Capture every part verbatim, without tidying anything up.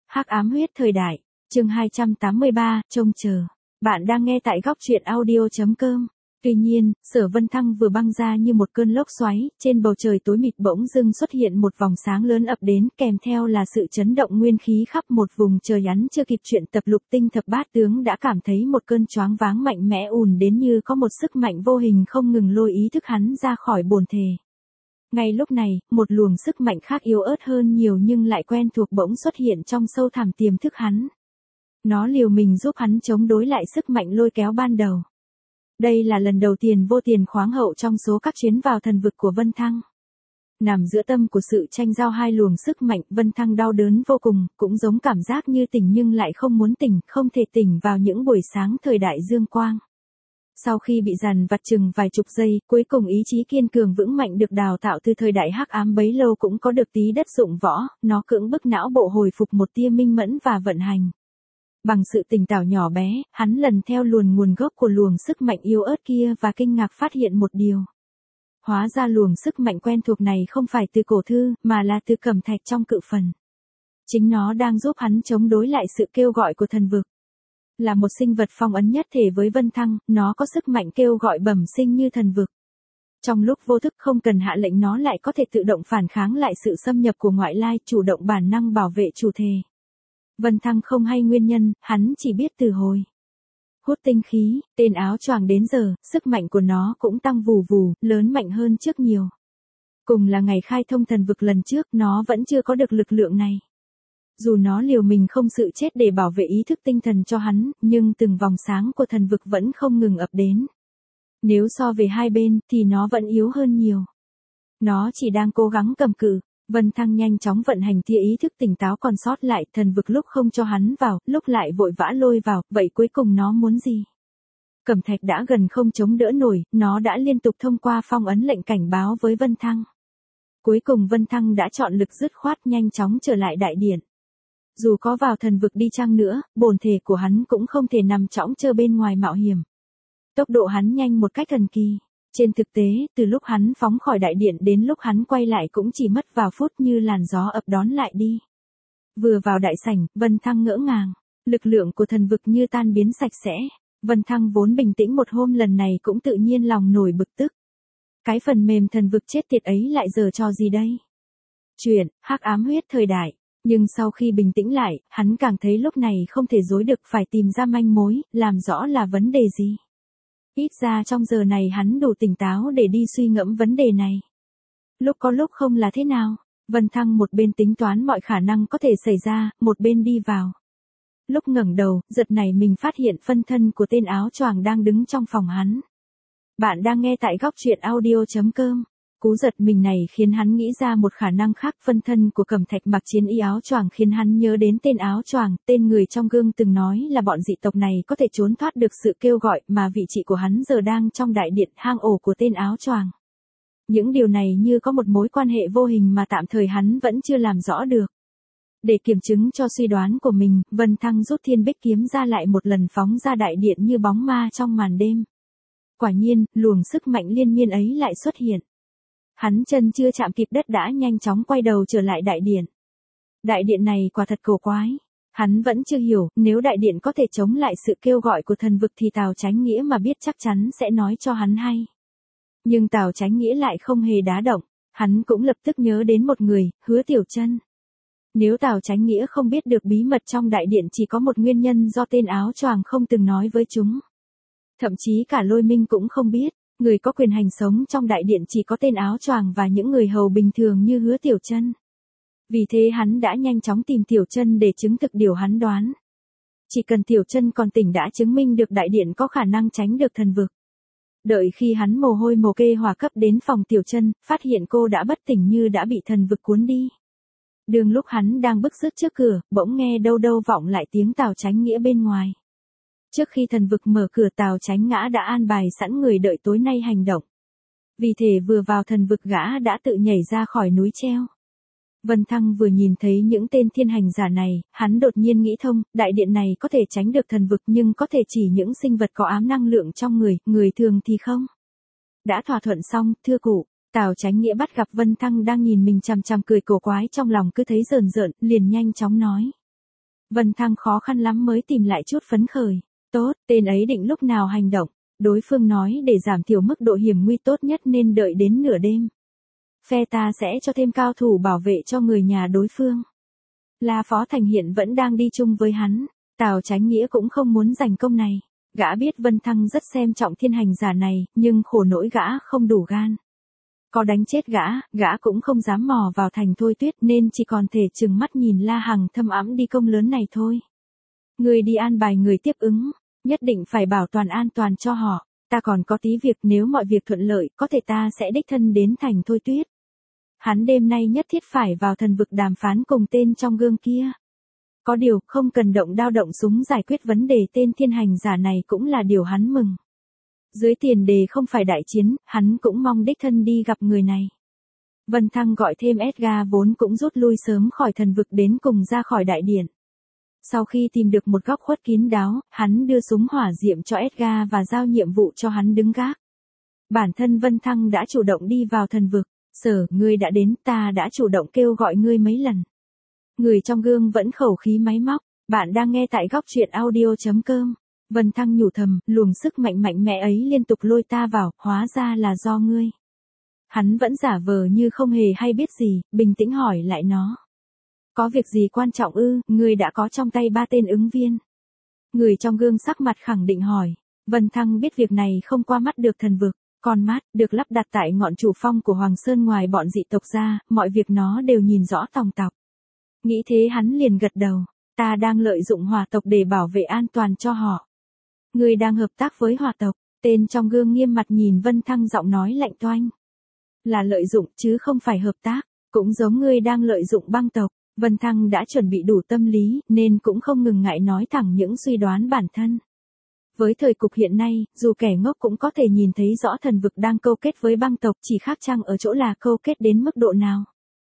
Hắc ám huyết thời đại, chương hai trăm tám mươi ba, trông chờ. Bạn đang nghe tại góc truyện audio chấm com. Tuy nhiên, Sở Vân Thăng vừa băng ra như một cơn lốc xoáy, trên bầu trời tối mịt bỗng dưng xuất hiện một vòng sáng lớn ập đến, kèm theo là sự chấn động nguyên khí khắp một vùng trời. Hắn chưa kịp chuyện tập lục tinh thập bát tướng đã cảm thấy một cơn choáng váng mạnh mẽ ùn đến, như có một sức mạnh vô hình không ngừng lôi ý thức hắn ra khỏi bồn thể. Ngay lúc này, một luồng sức mạnh khác yếu ớt hơn nhiều nhưng lại quen thuộc bỗng xuất hiện trong sâu thẳm tiềm thức hắn. Nó liều mình giúp hắn chống đối lại sức mạnh lôi kéo ban đầu. Đây là lần đầu tiên vô tiền khoáng hậu trong số các chuyến vào thần vực của Vân Thăng. Nằm giữa tâm của sự tranh giao hai luồng sức mạnh, Vân Thăng đau đớn vô cùng, cũng giống cảm giác như tỉnh nhưng lại không muốn tỉnh, không thể tỉnh vào những buổi sáng thời đại dương quang. Sau khi bị dằn vặt chừng vài chục giây, cuối cùng ý chí kiên cường vững mạnh được đào tạo từ thời đại hắc ám bấy lâu cũng có được tí đất dụng võ, nó cưỡng bức não bộ hồi phục một tia minh mẫn và vận hành. Bằng sự tỉnh táo nhỏ bé, hắn lần theo luồn nguồn gốc của luồng sức mạnh yếu ớt kia và kinh ngạc phát hiện một điều. Hóa ra luồng sức mạnh quen thuộc này không phải từ cổ thư, mà là từ cẩm thạch trong cự phần. Chính nó đang giúp hắn chống đối lại sự kêu gọi của thần vực. Là một sinh vật phong ấn nhất thể với Vân Thăng, nó có sức mạnh kêu gọi bẩm sinh như thần vực. Trong lúc vô thức không cần hạ lệnh nó lại có thể tự động phản kháng lại sự xâm nhập của ngoại lai, chủ động bản năng bảo vệ chủ thể. Vân Thăng không hay nguyên nhân, hắn chỉ biết từ hồi hút tinh khí, tên áo choàng đến giờ, sức mạnh của nó cũng tăng vù vù, lớn mạnh hơn trước nhiều. Cùng là ngày khai thông thần vực lần trước, nó vẫn chưa có được lực lượng này. Dù nó liều mình không sự chết để bảo vệ ý thức tinh thần cho hắn, nhưng từng vòng sáng của thần vực vẫn không ngừng ập đến. Nếu so về hai bên, thì nó vẫn yếu hơn nhiều. Nó chỉ đang cố gắng cầm cự. Vân Thăng nhanh chóng vận hành tia ý thức tỉnh táo còn sót lại, thần vực lúc không cho hắn vào, lúc lại vội vã lôi vào, vậy cuối cùng nó muốn gì? Cẩm thạch đã gần không chống đỡ nổi, nó đã liên tục thông qua phong ấn lệnh cảnh báo với Vân Thăng. Cuối cùng Vân Thăng đã chọn lực dứt khoát nhanh chóng trở lại đại điện. Dù có vào thần vực đi chăng nữa, bổn thể của hắn cũng không thể nằm trõng trơ bên ngoài mạo hiểm. Tốc độ hắn nhanh một cách thần kỳ. Trên thực tế, từ lúc hắn phóng khỏi đại điện đến lúc hắn quay lại cũng chỉ mất vào phút, như làn gió ập đón lại đi. Vừa vào đại sảnh, Vân Thăng ngỡ ngàng. Lực lượng của thần vực như tan biến sạch sẽ. Vân Thăng vốn bình tĩnh một hôm lần này cũng tự nhiên lòng nổi bực tức. Cái phần mềm thần vực chết tiệt ấy lại giở trò gì đây? Chuyện, hắc ám huyết thời đại. Nhưng sau khi bình tĩnh lại, hắn càng thấy lúc này không thể dối được, phải tìm ra manh mối, làm rõ là vấn đề gì. Ít ra trong giờ này hắn đủ tỉnh táo để đi suy ngẫm vấn đề này. Lúc có lúc không là thế nào? Vân Thăng một bên tính toán mọi khả năng có thể xảy ra, một bên đi vào. Lúc ngẩng đầu, giật này mình phát hiện phân thân của tên áo choàng đang đứng trong phòng hắn. Bạn đang nghe tại góc truyện audio chấm com. Cú giật mình này khiến hắn nghĩ ra một khả năng khác, phân thân của cẩm thạch mặc chiến y áo choàng khiến hắn nhớ đến tên áo choàng, tên người trong gương từng nói là bọn dị tộc này có thể trốn thoát được sự kêu gọi, mà vị trí của hắn giờ đang trong đại điện, hang ổ của tên áo choàng. Những điều này như có một mối quan hệ vô hình mà tạm thời hắn vẫn chưa làm rõ được. Để kiểm chứng cho suy đoán của mình, Vân Thăng rút thiên bích kiếm ra lại một lần phóng ra đại điện như bóng ma trong màn đêm. Quả nhiên, luồng sức mạnh liên miên ấy lại xuất hiện. Hắn chân chưa chạm kịp đất đã nhanh chóng quay đầu trở lại đại điện. Đại điện này quả thật cổ quái. Hắn vẫn chưa hiểu, nếu đại điện có thể chống lại sự kêu gọi của thần vực thì Tào Chánh Nghĩa mà biết chắc chắn sẽ nói cho hắn hay. Nhưng Tào Chánh Nghĩa lại không hề đá động. Hắn cũng lập tức nhớ đến một người, Hứa Tiểu Chân. Nếu Tào Chánh Nghĩa không biết được bí mật trong đại điện chỉ có một nguyên nhân do tên áo choàng không từng nói với chúng. Thậm chí cả Lôi Minh cũng không biết. Người có quyền hành sống trong đại điện chỉ có tên áo choàng và những người hầu bình thường như Hứa Tiểu Chân. Vì thế hắn đã nhanh chóng tìm Tiểu Chân để chứng thực điều hắn đoán. Chỉ cần Tiểu Chân còn tỉnh đã chứng minh được đại điện có khả năng tránh được thần vực. Đợi khi hắn mồ hôi mồ kê hòa cấp đến phòng Tiểu Chân, phát hiện cô đã bất tỉnh như đã bị thần vực cuốn đi. Đường lúc hắn đang bức rứt trước cửa, bỗng nghe đâu đâu vọng lại tiếng Tào Chánh Nghĩa bên ngoài. Trước khi thần vực mở cửa, Tào Chánh Ngã đã an bài sẵn người đợi tối nay hành động. Vì thế vừa vào thần vực gã đã tự nhảy ra khỏi núi treo. Vân Thăng vừa nhìn thấy những tên thiên hành giả này, hắn đột nhiên nghĩ thông, đại điện này có thể tránh được thần vực nhưng có thể chỉ những sinh vật có ám năng lượng trong người, người thường thì không. Đã thỏa thuận xong, thưa cụ, Tào Chánh Nghĩa bắt gặp Vân Thăng đang nhìn mình chằm chằm cười cổ quái, trong lòng cứ thấy rờn rợn, liền nhanh chóng nói. Vân Thăng khó khăn lắm mới tìm lại chút phấn khởi. Tốt, tên ấy định lúc nào hành động. Đối phương nói để giảm thiểu mức độ hiểm nguy tốt nhất nên đợi đến nửa đêm. Phe ta sẽ cho thêm cao thủ bảo vệ cho người nhà đối phương. La Phó Thành hiện vẫn đang đi chung với hắn. Tào Chánh Nghĩa cũng không muốn giành công này. Gã biết Vân Thăng rất xem trọng thiên hành giả này, nhưng khổ nỗi gã không đủ gan. Có đánh chết gã, gã cũng không dám mò vào thành Thôi Tuyết nên chỉ còn thể chừng mắt nhìn La Hằng thâm ẵm đi công lớn này thôi. Người đi an bài người tiếp ứng, nhất định phải bảo toàn an toàn cho họ. Ta còn có tí việc, nếu mọi việc thuận lợi, có thể ta sẽ đích thân đến thành Thôi Tuyết. Hắn đêm nay nhất thiết phải vào thần vực đàm phán cùng tên trong gương kia. Có điều, không cần động đao động súng giải quyết vấn đề tên thiên hành giả này cũng là điều hắn mừng. Dưới tiền đề không phải đại chiến, hắn cũng mong đích thân đi gặp người này. Vân Thăng gọi thêm Edgar vốn cũng rút lui sớm khỏi thần vực đến cùng ra khỏi đại điện. Sau khi tìm được một góc khuất kín đáo, hắn đưa súng hỏa diệm cho Edgar và giao nhiệm vụ cho hắn đứng gác. Bản thân Vân Thăng đã chủ động đi vào thần vực. Sở, ngươi đã đến, ta đã chủ động kêu gọi ngươi mấy lần. Người trong gương vẫn khẩu khí máy móc. Bạn đang nghe tại góc truyện audio chấm com. Vân Thăng nhủ thầm, luồng sức mạnh mạnh mẽ ấy liên tục lôi ta vào, hóa ra là do ngươi. Hắn vẫn giả vờ như không hề hay biết gì, bình tĩnh hỏi lại nó. Có việc gì quan trọng ư, ngươi đã có trong tay ba tên ứng viên. Người trong gương sắc mặt khẳng định hỏi. Vân Thăng biết việc này không qua mắt được thần vực. Con mắt, được lắp đặt tại ngọn chủ phong của Hoàng Sơn ngoài bọn dị tộc ra, mọi việc nó đều nhìn rõ tòng tọc. Nghĩ thế hắn liền gật đầu. Ta đang lợi dụng hỏa tộc để bảo vệ an toàn cho họ. Ngươi đang hợp tác với hỏa tộc. Tên trong gương nghiêm mặt nhìn Vân Thăng giọng nói lạnh toanh. Là lợi dụng chứ không phải hợp tác. Cũng giống ngươi đang lợi dụng băng tộc. Vân Thăng đã chuẩn bị đủ tâm lý, nên cũng không ngừng ngại nói thẳng những suy đoán bản thân. Với thời cục hiện nay, dù kẻ ngốc cũng có thể nhìn thấy rõ thần vực đang câu kết với băng tộc, chỉ khác chăng ở chỗ là câu kết đến mức độ nào.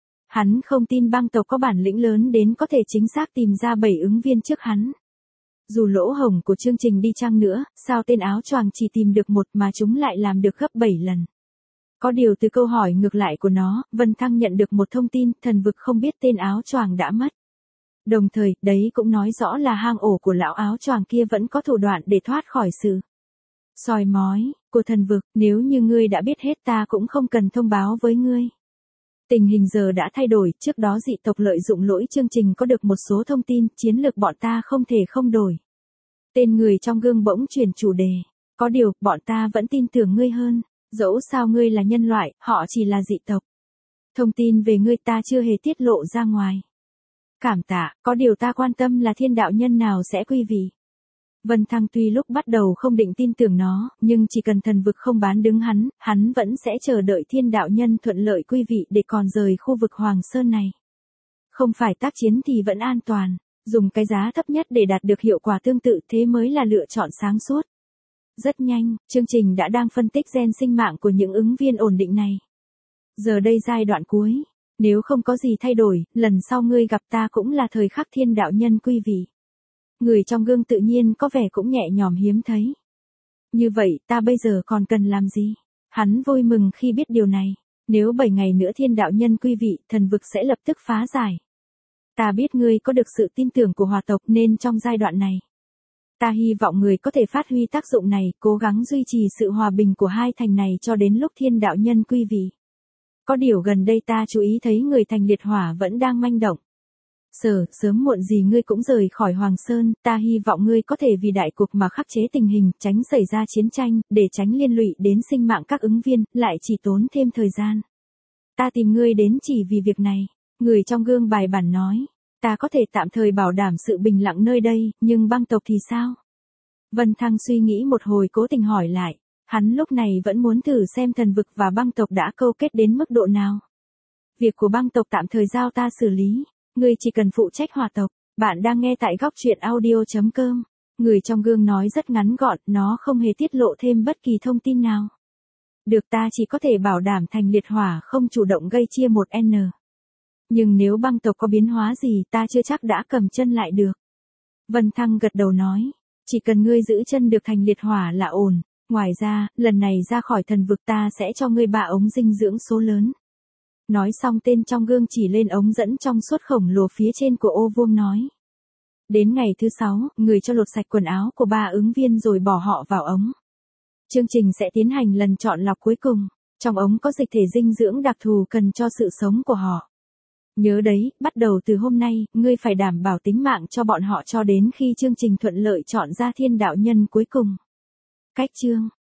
Hắn không tin băng tộc có bản lĩnh lớn đến có thể chính xác tìm ra bảy ứng viên trước hắn. Dù lỗ hổng của chương trình đi chăng nữa, sao tên áo choàng chỉ tìm được một mà chúng lại làm được gấp bảy lần. Có điều từ câu hỏi ngược lại của nó, Vân Thăng nhận được một thông tin, thần vực không biết tên áo choàng đã mất. Đồng thời, đấy cũng nói rõ là hang ổ của lão áo choàng kia vẫn có thủ đoạn để thoát khỏi sự soi mói của thần vực, nếu như ngươi đã biết hết ta cũng không cần thông báo với ngươi. Tình hình giờ đã thay đổi, trước đó dị tộc lợi dụng lỗi chương trình có được một số thông tin, chiến lược bọn ta không thể không đổi. Tên người trong gương bỗng chuyển chủ đề. Có điều, bọn ta vẫn tin tưởng ngươi hơn, dẫu sao ngươi là nhân loại, họ chỉ là dị tộc. Thông tin về ngươi ta chưa hề tiết lộ ra ngoài. Cảm tạ, có điều ta quan tâm là thiên đạo nhân nào sẽ quy vị. Vân Thăng tuy lúc bắt đầu không định tin tưởng nó, nhưng chỉ cần thần vực không bán đứng hắn, hắn vẫn sẽ chờ đợi thiên đạo nhân thuận lợi quy vị để còn rời khu vực Hoàng Sơn này. Không phải tác chiến thì vẫn an toàn, dùng cái giá thấp nhất để đạt được hiệu quả tương tự thế mới là lựa chọn sáng suốt. Rất nhanh, chương trình đã đang phân tích gen sinh mạng của những ứng viên ổn định này. Giờ đây giai đoạn cuối. Nếu không có gì thay đổi, lần sau ngươi gặp ta cũng là thời khắc thiên đạo nhân quy vị. Người trong gương tự nhiên có vẻ cũng nhẹ nhõm hiếm thấy. Như vậy, ta bây giờ còn cần làm gì? Hắn vui mừng khi biết điều này. Nếu bảy ngày nữa thiên đạo nhân quy vị, thần vực sẽ lập tức phá giải. Ta biết ngươi có được sự tin tưởng của hòa tộc nên trong giai đoạn này. Ta hy vọng người có thể phát huy tác dụng này, cố gắng duy trì sự hòa bình của hai thành này cho đến lúc thiên đạo nhân quy vị. Có điều gần đây ta chú ý thấy người thành liệt hỏa vẫn đang manh động. Sở, sớm muộn gì ngươi cũng rời khỏi Hoàng Sơn, ta hy vọng ngươi có thể vì đại cục mà khắc chế tình hình, tránh xảy ra chiến tranh, để tránh liên lụy đến sinh mạng các ứng viên, lại chỉ tốn thêm thời gian. Ta tìm ngươi đến chỉ vì việc này. Người trong gương bài bản nói, ta có thể tạm thời bảo đảm sự bình lặng nơi đây, nhưng băng tộc thì sao? Vân Thăng suy nghĩ một hồi cố tình hỏi lại. Hắn lúc này vẫn muốn thử xem thần vực và băng tộc đã câu kết đến mức độ nào. Việc của băng tộc tạm thời giao ta xử lý. Ngươi chỉ cần phụ trách hỏa tộc. Bạn đang nghe tại góc truyện audio chấm com. Người trong gương nói rất ngắn gọn, nó không hề tiết lộ thêm bất kỳ thông tin nào. Được, ta chỉ có thể bảo đảm thành liệt hỏa không chủ động gây chia một N. Nhưng nếu băng tộc có biến hóa gì ta chưa chắc đã cầm chân lại được. Vân Thăng gật đầu nói. Chỉ cần ngươi giữ chân được thành liệt hỏa là ổn. Ngoài ra, lần này ra khỏi thần vực ta sẽ cho ngươi ba ống dinh dưỡng số lớn. Nói xong tên trong gương chỉ lên ống dẫn trong suốt khổng lồ phía trên của ô vuông nói. Đến ngày thứ sáu, người cho lột sạch quần áo của ba ứng viên rồi bỏ họ vào ống. Chương trình sẽ tiến hành lần chọn lọc cuối cùng. Trong ống có dịch thể dinh dưỡng đặc thù cần cho sự sống của họ. Nhớ đấy, bắt đầu từ hôm nay, ngươi phải đảm bảo tính mạng cho bọn họ cho đến khi chương trình thuận lợi chọn ra thiên đạo nhân cuối cùng. Cách chương